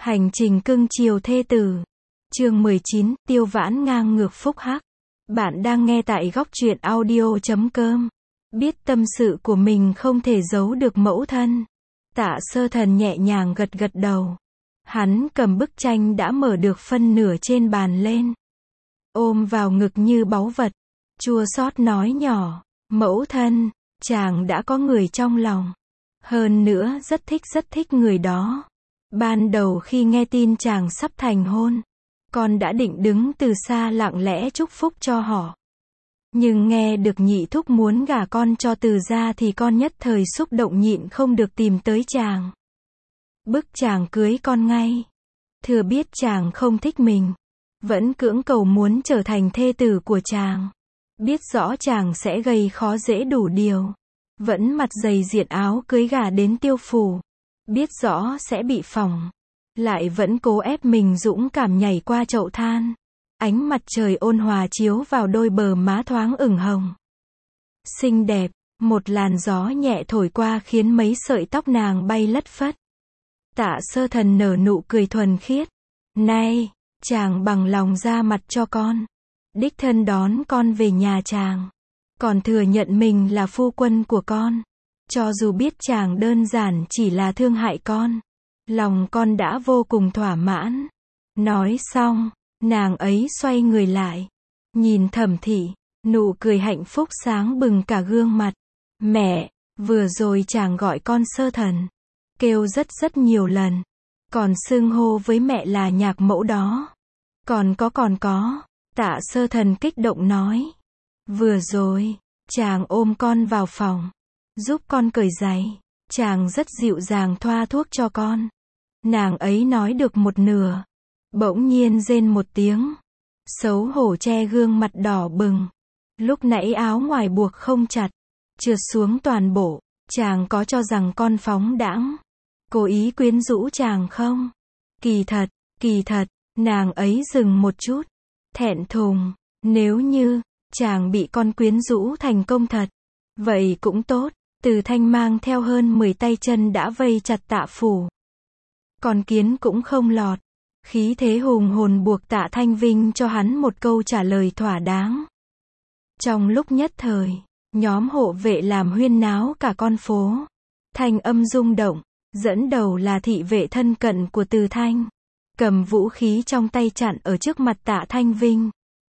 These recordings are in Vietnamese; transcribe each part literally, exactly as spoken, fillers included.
Hành trình cưng chiều thê tử. Chương mười chín, Tiêu Vãn ngang ngược phúc hắc. Bạn đang nghe tại góc truyện audio chấm com. Biết tâm sự của mình không thể giấu được mẫu thân. Tạ Sơ Thần nhẹ nhàng gật gật đầu. Hắn cầm bức tranh đã mở được phân nửa trên bàn lên. Ôm vào ngực như báu vật. Chua xót nói nhỏ, mẫu thân, chàng đã có người trong lòng. Hơn nữa rất thích rất thích người đó. Ban đầu khi nghe tin chàng sắp thành hôn, con đã định đứng từ xa lặng lẽ chúc phúc cho họ. Nhưng nghe được nhị thúc muốn gả con cho Từ gia thì con nhất thời xúc động nhịn không được tìm tới chàng. Bức chàng cưới con ngay. Thừa biết chàng không thích mình, vẫn cưỡng cầu muốn trở thành thê tử của chàng. Biết rõ chàng sẽ gây khó dễ đủ điều. Vẫn mặt dày diện áo cưới gả đến Tiêu phủ. Biết rõ sẽ bị phỏng. Lại vẫn cố ép mình dũng cảm nhảy qua chậu than. Ánh mặt trời ôn hòa chiếu vào đôi bờ má thoáng ửng hồng. Xinh đẹp, một làn gió nhẹ thổi qua khiến mấy sợi tóc nàng bay lất phất. Tạ Sơ Thần nở nụ cười thuần khiết. Này, chàng bằng lòng ra mặt cho con. Đích thân đón con về nhà chàng. Còn thừa nhận mình là phu quân của con. Cho dù biết chàng đơn giản chỉ là thương hại con. Lòng con đã vô cùng thỏa mãn. Nói xong, nàng ấy xoay người lại. Nhìn Thẩm Thị, nụ cười hạnh phúc sáng bừng cả gương mặt. Mẹ, vừa rồi chàng gọi con Sơ Thần. Kêu rất rất nhiều lần. Còn xưng hô với mẹ là nhạc mẫu đó. Còn có còn có. Tạ Sơ Thần kích động nói. Vừa rồi, chàng ôm con vào phòng. Giúp con cởi giày. Chàng rất dịu dàng thoa thuốc cho con. Nàng ấy nói được một nửa. Bỗng nhiên rên một tiếng. Xấu hổ che gương mặt đỏ bừng. Lúc nãy áo ngoài buộc không chặt. Trượt xuống toàn bộ. Chàng có cho rằng con phóng đãng. Cố ý quyến rũ chàng không? Kỳ thật, kỳ thật. Nàng ấy dừng một chút. Thẹn thùng. Nếu như chàng bị con quyến rũ thành công thật. Vậy cũng tốt. Từ Thanh mang theo hơn mười tay chân đã vây chặt Tạ phủ. Còn kiến cũng không lọt. Khí thế hùng hồn buộc Tạ Thanh Vinh cho hắn một câu trả lời thỏa đáng. Trong lúc nhất thời, nhóm hộ vệ làm huyên náo cả con phố. Thanh âm rung động, dẫn đầu là thị vệ thân cận của Từ Thanh. Cầm vũ khí trong tay chặn ở trước mặt Tạ Thanh Vinh.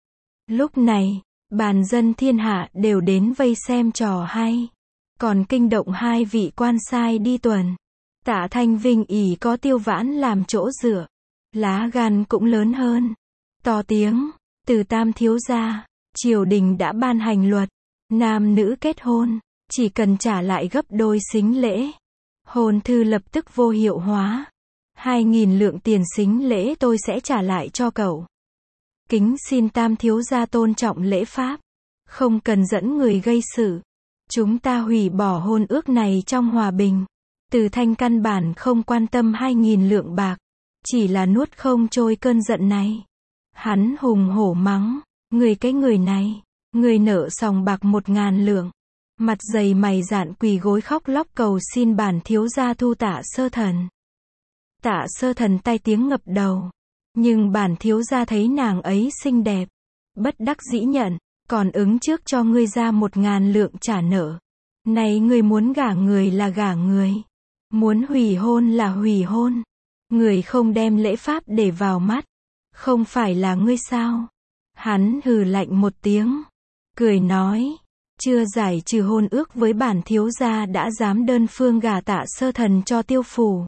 Lúc này, bàn dân thiên hạ đều đến vây xem trò hay. Còn kinh động hai vị quan sai đi tuần. Tạ Thanh Vinh ỷ có Tiêu Vãn làm chỗ dựa. Lá gan cũng lớn hơn. To tiếng, Từ tam thiếu gia, triều đình đã ban hành luật. Nam nữ kết hôn, chỉ cần trả lại gấp đôi sính lễ. Hôn thư lập tức vô hiệu hóa. Hai nghìn lượng tiền sính lễ tôi sẽ trả lại cho cậu. Kính xin tam thiếu gia tôn trọng lễ pháp. Không cần dẫn người gây sự. Chúng ta hủy bỏ hôn ước này trong hòa bình. Từ Thanh căn bản không quan tâm hai nghìn lượng bạc. Chỉ là nuốt không trôi cơn giận này. Hắn hùng hổ mắng. Người cái người này. Người nợ sòng bạc một ngàn lượng. Mặt dày mày dạn quỳ gối khóc lóc cầu xin bản thiếu gia thu Tạ Sơ Thần. Tạ Sơ Thần tai tiếng ngập đầu. Nhưng bản thiếu gia thấy nàng ấy xinh đẹp. Bất đắc dĩ nhận. Còn ứng trước cho ngươi ra một ngàn lượng trả nợ. Này ngươi muốn gả người là gả người. Muốn hủy hôn là hủy hôn. Người không đem lễ pháp để vào mắt. Không phải là ngươi sao? Hắn hừ lạnh một tiếng. Cười nói. Chưa giải trừ hôn ước với bản thiếu gia đã dám đơn phương gả Tạ Sơ Thần cho Tiêu phủ.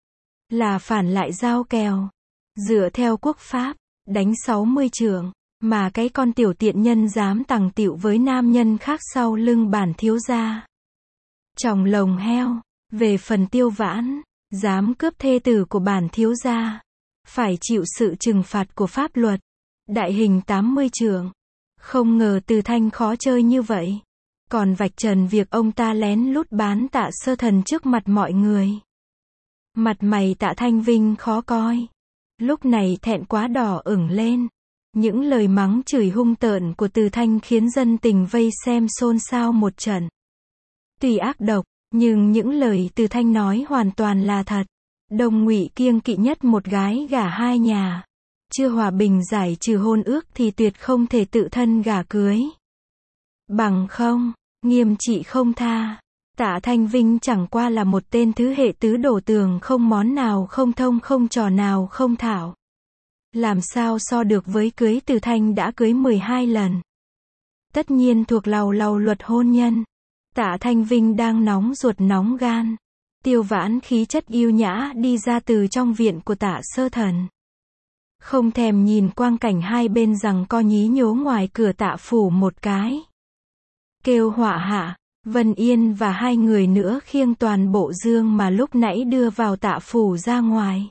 Là phản lại giao kèo. Dựa theo quốc pháp, đánh sáu mươi chưởng. Mà cái con tiểu tiện nhân dám tằng tịu với nam nhân khác sau lưng bản thiếu gia. Chồng lồng heo. Về phần Tiêu Vãn, dám cướp thê tử của bản thiếu gia. Phải chịu sự trừng phạt của pháp luật. Đại hình tám mươi chưởng. Không ngờ Từ Thanh khó chơi như vậy. Còn vạch trần việc ông ta lén lút bán Tạ Sơ Thần trước mặt mọi người. Mặt mày Tạ Thanh Vinh khó coi. Lúc này thẹn quá đỏ ửng lên. Những lời mắng chửi hung tợn của Từ Thanh khiến dân tình vây xem xôn xao một trận. Tuy ác độc, nhưng những lời Từ Thanh nói hoàn toàn là thật. Đông Ngụy kiêng kỵ nhất một gái gả hai nhà. Chưa hòa bình giải trừ hôn ước thì tuyệt không thể tự thân gả cưới. Bằng không, nghiêm trị không tha. Tạ Thanh Vinh chẳng qua là một tên thứ hệ tứ đổ tường, không món nào không thông, không trò nào không thảo. Làm sao so được với cưới Từ Thanh đã cưới mười hai lần. Tất nhiên thuộc lầu lầu luật hôn nhân. Tạ Thanh Vinh đang nóng ruột nóng gan. Tiêu Vãn khí chất yêu nhã đi ra từ trong viện của Tạ Sơ Thần. Không thèm nhìn quang cảnh hai bên rằng co nhí nhố ngoài cửa Tạ phủ một cái. Kêu họa hạ, Vân Yên và hai người nữa khiêng toàn bộ dương mà lúc nãy đưa vào Tạ phủ ra ngoài.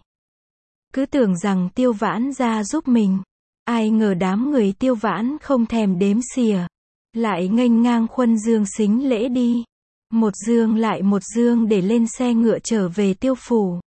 Cứ tưởng rằng Tiêu Vãn ra giúp mình. Ai ngờ đám người Tiêu Vãn không thèm đếm xỉa. Lại nghênh ngang khuân dương xính lễ đi. Một dương lại một dương để lên xe ngựa trở về Tiêu phủ.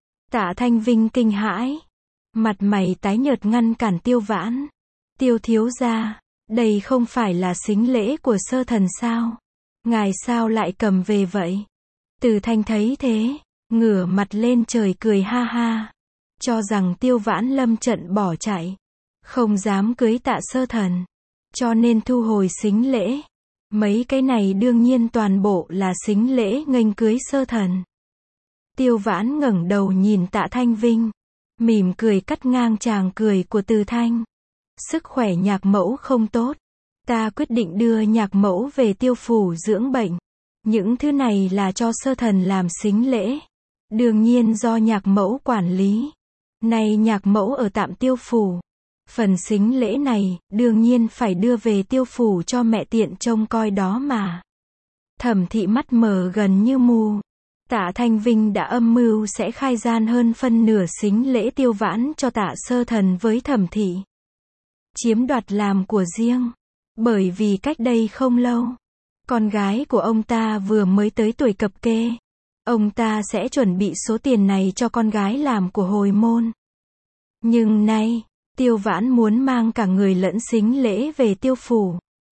Tạ Thanh Vinh kinh hãi. Mặt mày tái nhợt ngăn cản Tiêu Vãn. Tiêu thiếu gia, đây không phải là xính lễ của Sơ Thần sao? Ngài sao lại cầm về vậy? Từ Thanh thấy thế, ngửa mặt lên trời cười ha ha. Cho rằng Tiêu Vãn lâm trận bỏ chạy. Không dám cưới Tạ Sơ Thần. Cho nên thu hồi xính lễ. Mấy cái này đương nhiên toàn bộ là xính lễ nghênh cưới Sơ Thần. Tiêu Vãn ngẩng đầu nhìn Tạ Thanh Vinh. Mỉm cười cắt ngang chàng cười của Từ Thanh. Sức khỏe nhạc mẫu không tốt. Ta quyết định đưa nhạc mẫu về Tiêu phủ dưỡng bệnh. Những thứ này là cho Sơ Thần làm xính lễ. Đương nhiên do nhạc mẫu quản lý. Này nhạc mẫu ở tạm Tiêu phủ. Phần xính lễ này, đương nhiên phải đưa về Tiêu phủ cho mẹ tiện trông coi đó mà. Thẩm Thị mắt mờ gần như mù. Tạ Thanh Vinh đã âm mưu sẽ khai gian hơn phân nửa xính lễ Tiêu Vãn cho Tạ Sơ Thần với Thẩm Thị. Chiếm đoạt làm của riêng. Bởi vì cách đây không lâu, con gái của ông ta vừa mới tới tuổi cập kê. Ông ta sẽ chuẩn bị số tiền này cho con gái làm của hồi môn. Nhưng nay, Tiêu Vãn muốn mang cả người lẫn xính lễ về Tiêu phủ.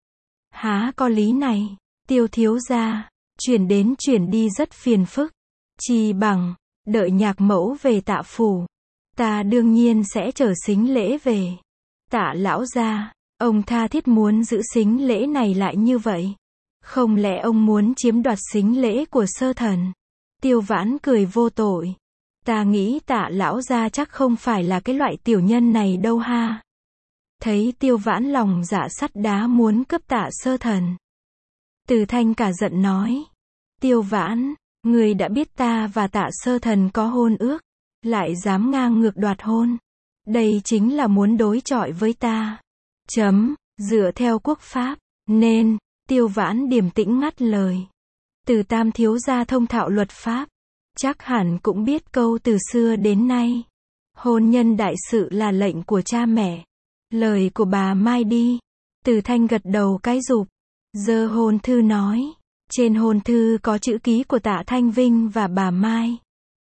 Há có lý này, Tiêu thiếu gia, chuyển đến chuyển đi rất phiền phức. Chi bằng, đợi nhạc mẫu về Tạ phủ. Ta đương nhiên sẽ chở xính lễ về. Tạ lão gia, ông tha thiết muốn giữ xính lễ này lại như vậy. Không lẽ ông muốn chiếm đoạt xính lễ của Sơ Thần? Tiêu Vãn cười vô tội. Ta nghĩ Tạ lão gia chắc không phải là cái loại tiểu nhân này đâu ha. Thấy Tiêu Vãn lòng dạ sắt đá muốn cướp Tạ Sơ Thần. Từ Thanh cả giận nói. Tiêu Vãn, người đã biết ta và Tạ Sơ Thần có hôn ước. Lại dám ngang ngược đoạt hôn. Đây chính là muốn đối chọi với ta. Chấm, dựa theo quốc pháp. Nên, Tiêu Vãn điềm tĩnh ngắt lời. Từ Tam thiếu gia thông thạo luật pháp. Chắc hẳn cũng biết câu từ xưa đến nay. Hôn nhân đại sự là lệnh của cha mẹ. Lời của bà Mai đi. Từ Thanh gật đầu cái rụp. Giơ hôn thư nói. Trên hôn thư có chữ ký của Tạ Thanh Vinh và bà Mai.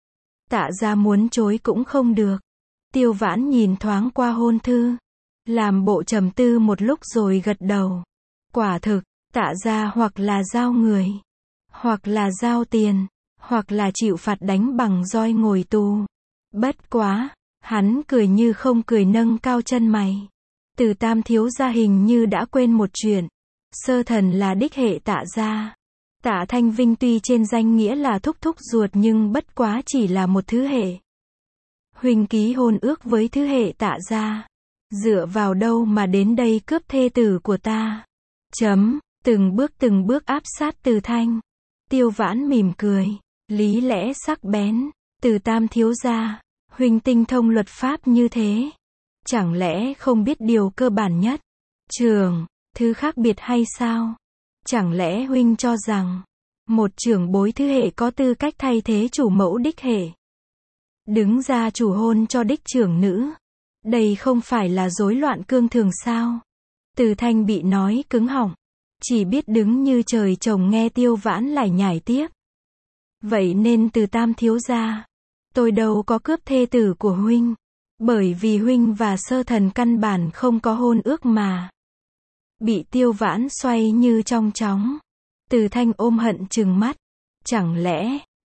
Tạ gia muốn chối cũng không được. Tiêu Vãn nhìn thoáng qua hôn thư. Làm bộ trầm tư một lúc rồi gật đầu. Quả thực, Tạ gia hoặc là giao người. Hoặc là giao tiền. Hoặc là chịu phạt đánh bằng roi ngồi tù. Bất quá, hắn cười như không cười nâng cao chân mày. Từ Tam thiếu gia hình như đã quên một chuyện. Sơ Thần là đích hệ Tạ gia. Tạ Thanh Vinh tuy trên danh nghĩa là thúc thúc ruột nhưng bất quá chỉ là một thứ hệ. Huynh ký hôn ước với thứ hệ Tạ gia. Dựa vào đâu mà đến đây cướp thê tử của ta? Chấm, từng bước từng bước áp sát Từ Thanh. Tiêu Vãn mỉm cười. Lý lẽ sắc bén. Từ Tam thiếu gia, huynh tinh thông luật pháp như thế. Chẳng lẽ không biết điều cơ bản nhất? Trường, thứ khác biệt hay sao? Chẳng lẽ huynh cho rằng, một trưởng bối thứ hệ có tư cách thay thế chủ mẫu đích hệ? Đứng ra chủ hôn cho đích trưởng nữ. Đây không phải là rối loạn cương thường sao? Từ Thanh bị nói cứng họng. Chỉ biết đứng như trời trồng nghe Tiêu Vãn lải nhải tiếp. Vậy nên Từ Tam thiếu gia, tôi đâu có cướp thê tử của huynh. Bởi vì huynh và Sơ Thần căn bản không có hôn ước mà. Bị Tiêu Vãn xoay như trong chóng. Từ Thanh ôm hận trừng mắt. Chẳng lẽ,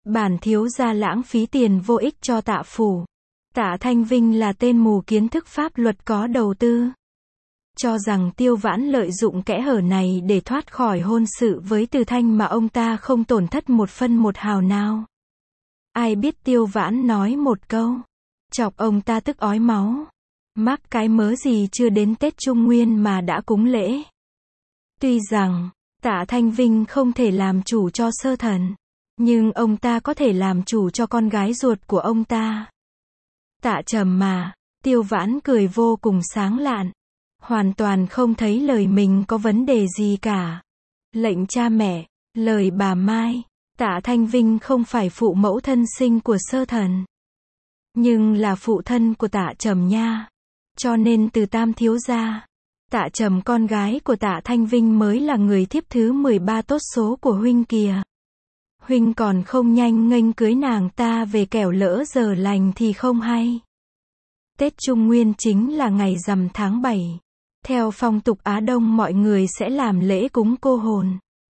Bản thiếu gia lãng phí tiền vô ích cho Tạ phủ. Tạ Thanh Vinh là tên mù kiến thức pháp luật có đầu tư. Cho rằng Tiêu Vãn lợi dụng kẽ hở này để thoát khỏi hôn sự với Từ Thanh mà ông ta không tổn thất một phân một hào nào. Ai biết Tiêu Vãn nói một câu, chọc ông ta tức ói máu. Mắc cái mớ gì chưa đến Tết Trung Nguyên mà đã cúng lễ. Tuy rằng, Tạ Thanh Vinh không thể làm chủ cho Sơ Thần, nhưng ông ta có thể làm chủ cho con gái ruột của ông ta. Tạ Trầm mà, Tiêu Vãn cười vô cùng sáng lạn. Hoàn toàn không thấy lời mình có vấn đề gì cả. Lệnh cha mẹ, lời bà Mai, Tạ Thanh Vinh không phải phụ mẫu thân sinh của Sơ Thần, nhưng là phụ thân của Tạ Trầm nha. Cho nên từ tam thiếu gia, Tạ Trầm con gái của Tạ Thanh Vinh mới là người thiếp thứ mười ba tốt số của huynh kìa. Huynh còn không nhanh nghênh cưới nàng ta về kẻo lỡ giờ lành thì không hay. Tết Trung Nguyên chính là ngày rằm tháng bảy. Theo phong tục Á Đông mọi người sẽ làm lễ cúng cô hồn.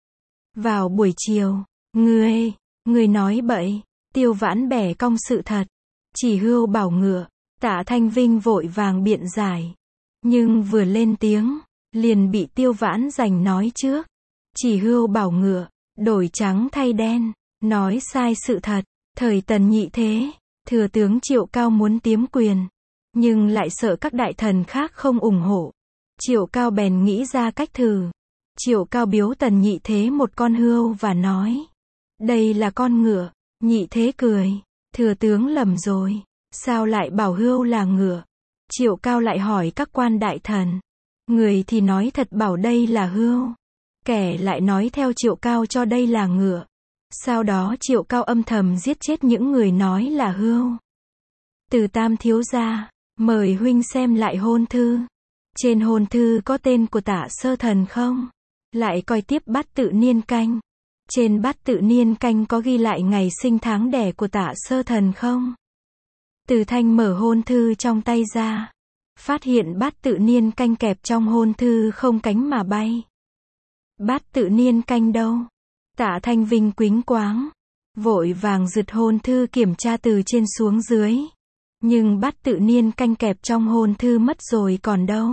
Vào buổi chiều, ngươi, ngươi nói bậy, Tiêu Vãn bẻ cong sự thật. Chỉ hươu bảo ngựa, Tạ Thanh Vinh vội vàng biện giải. Nhưng vừa lên tiếng, liền bị Tiêu Vãn giành nói trước. Chỉ hươu bảo ngựa, đổi trắng thay đen, nói sai sự thật. Thời Tần Nhị Thế, thừa tướng Triệu Cao muốn tiếm quyền, nhưng lại sợ các đại thần khác không ủng hộ. Triệu Cao bèn nghĩ ra cách thử. Triệu Cao biếu Tần Nhị Thế một con hươu và nói, đây là con ngựa. Nhị Thế cười, thừa tướng lầm rồi, sao lại bảo hươu là ngựa? Triệu Cao lại hỏi các quan đại thần. Người thì nói thật bảo đây là hươu, kẻ lại nói theo Triệu Cao cho đây là ngựa. Sau đó Triệu Cao âm thầm giết chết những người nói là hươu. Từ tam thiếu gia, mời huynh xem lại hôn thư. Trên hôn thư có tên của Tạ Sơ Thần không? Lại coi tiếp bát tự niên canh. Trên bát tự niên canh có ghi lại ngày sinh tháng đẻ của Tạ Sơ Thần không? Từ Thanh mở hôn thư trong tay ra, phát hiện bát tự niên canh kẹp trong hôn thư không cánh mà bay. Bát tự niên canh đâu? Tạ Thanh Vinh quính quáng, vội vàng giật hôn thư kiểm tra từ trên xuống dưới. Nhưng bát tự niên canh kẹp trong hôn thư mất rồi còn đâu.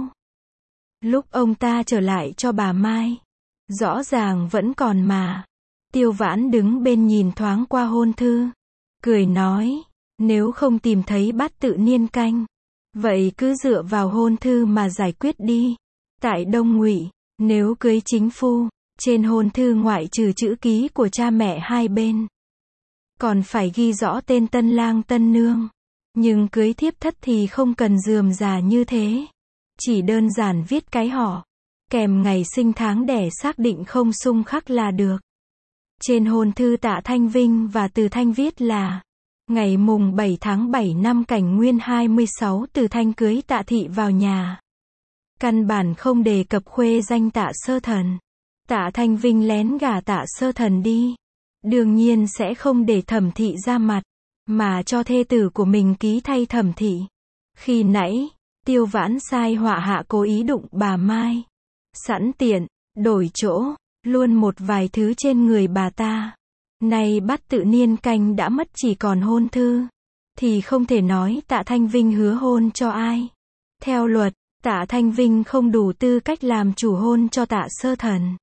Lúc ông ta trở lại cho bà Mai, rõ ràng vẫn còn mà. Tiêu Vãn đứng bên nhìn thoáng qua hôn thư, cười nói, nếu không tìm thấy bát tự niên canh, vậy cứ dựa vào hôn thư mà giải quyết đi. Tại Đông Ngụy, nếu cưới chính phu, trên hôn thư ngoại trừ chữ ký của cha mẹ hai bên, còn phải ghi rõ tên tân lang tân nương. Nhưng cưới thiếp thất thì không cần rườm rà như thế. Chỉ đơn giản viết cái họ, kèm ngày sinh tháng đẻ xác định không xung khắc là được. Trên hôn thư Tạ Thanh Vinh và Từ Thanh viết là ngày mùng bảy tháng bảy năm Cảnh Nguyên hai mươi sáu Từ Thanh cưới Tạ Thị vào nhà. Căn bản không đề cập khuê danh Tạ Sơ Thần. Tạ Thanh Vinh lén gả Tạ Sơ Thần đi. Đương nhiên sẽ không để Thẩm Thị ra mặt, mà cho thê tử của mình ký thay Thẩm Thị. Khi nãy, Tiêu Vãn sai họa hạ cố ý đụng bà Mai. Sẵn tiện, đổi chỗ, luôn một vài thứ trên người bà ta. Nay bát tự niên canh đã mất chỉ còn hôn thư, thì không thể nói Tạ Thanh Vinh hứa hôn cho ai. Theo luật, Tạ Thanh Vinh không đủ tư cách làm chủ hôn cho Tạ Sơ Thần.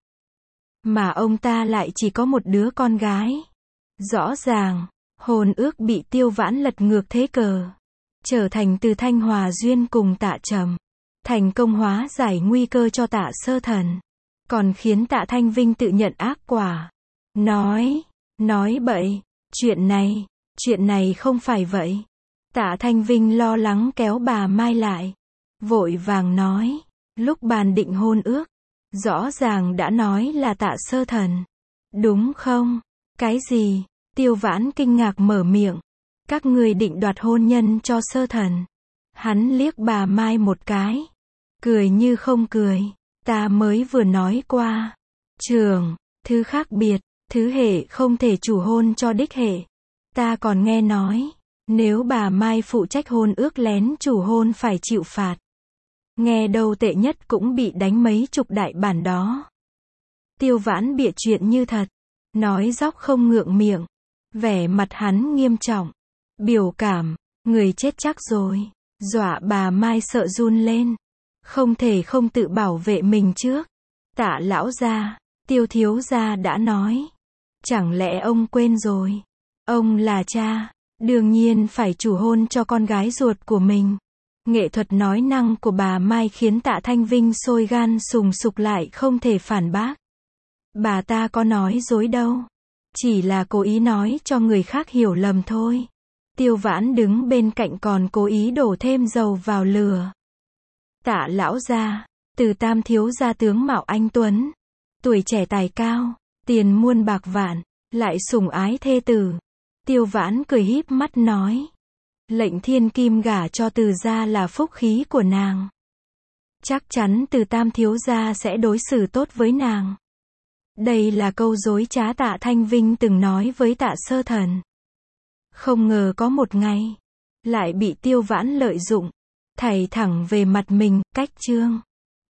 Mà ông ta lại chỉ có một đứa con gái. Rõ ràng, hôn ước bị Tiêu Vãn lật ngược thế cờ, trở thành Từ Thanh hòa duyên cùng Tạ Trầm, thành công hóa giải nguy cơ cho Tạ Sơ Thần, còn khiến Tạ Thanh Vinh tự nhận ác quả. Nói, nói bậy, chuyện này, chuyện này không phải vậy. Tạ Thanh Vinh lo lắng kéo bà Mai lại, vội vàng nói, lúc bàn định hôn ước, rõ ràng đã nói là Tạ Sơ Thần, đúng không? Cái gì? Tiêu Vãn kinh ngạc mở miệng, các người định đoạt hôn nhân cho Sơ Thần. Hắn liếc bà Mai một cái, cười như không cười, ta mới vừa nói qua, trường, thứ khác biệt, thứ hệ không thể chủ hôn cho đích hệ. Ta còn nghe nói, nếu bà Mai phụ trách hôn ước lén chủ hôn phải chịu phạt. Nghe đâu tệ nhất cũng bị đánh mấy chục đại bản đó. Tiêu Vãn bịa chuyện như thật, nói dóc không ngượng miệng. Vẻ mặt hắn nghiêm trọng. Biểu cảm, người chết chắc rồi. Dọa bà Mai sợ run lên. Không thể không tự bảo vệ mình trước. Tạ lão gia, Tiêu thiếu gia đã nói. Chẳng lẽ ông quên rồi? Ông là cha, đương nhiên phải chủ hôn cho con gái ruột của mình. Nghệ thuật nói năng của bà Mai khiến Tạ Thanh Vinh sôi gan sùng sục lại không thể phản bác. Bà ta có nói dối đâu. Chỉ là cố ý nói cho người khác hiểu lầm thôi. Tiêu Vãn đứng bên cạnh còn cố ý đổ thêm dầu vào lửa. Tạ lão gia, Từ Tam thiếu gia tướng mạo anh tuấn, tuổi trẻ tài cao, tiền muôn bạc vạn, lại sủng ái thê tử. Tiêu Vãn cười híp mắt nói. Lệnh thiên kim gả cho Từ gia là phúc khí của nàng. Chắc chắn Từ Tam thiếu gia sẽ đối xử tốt với nàng. Đây là câu dối trá Tạ Thanh Vinh từng nói với Tạ Sơ Thần. Không ngờ có một ngày, lại bị Tiêu Vãn lợi dụng, thảy thẳng về mặt mình, cách chương.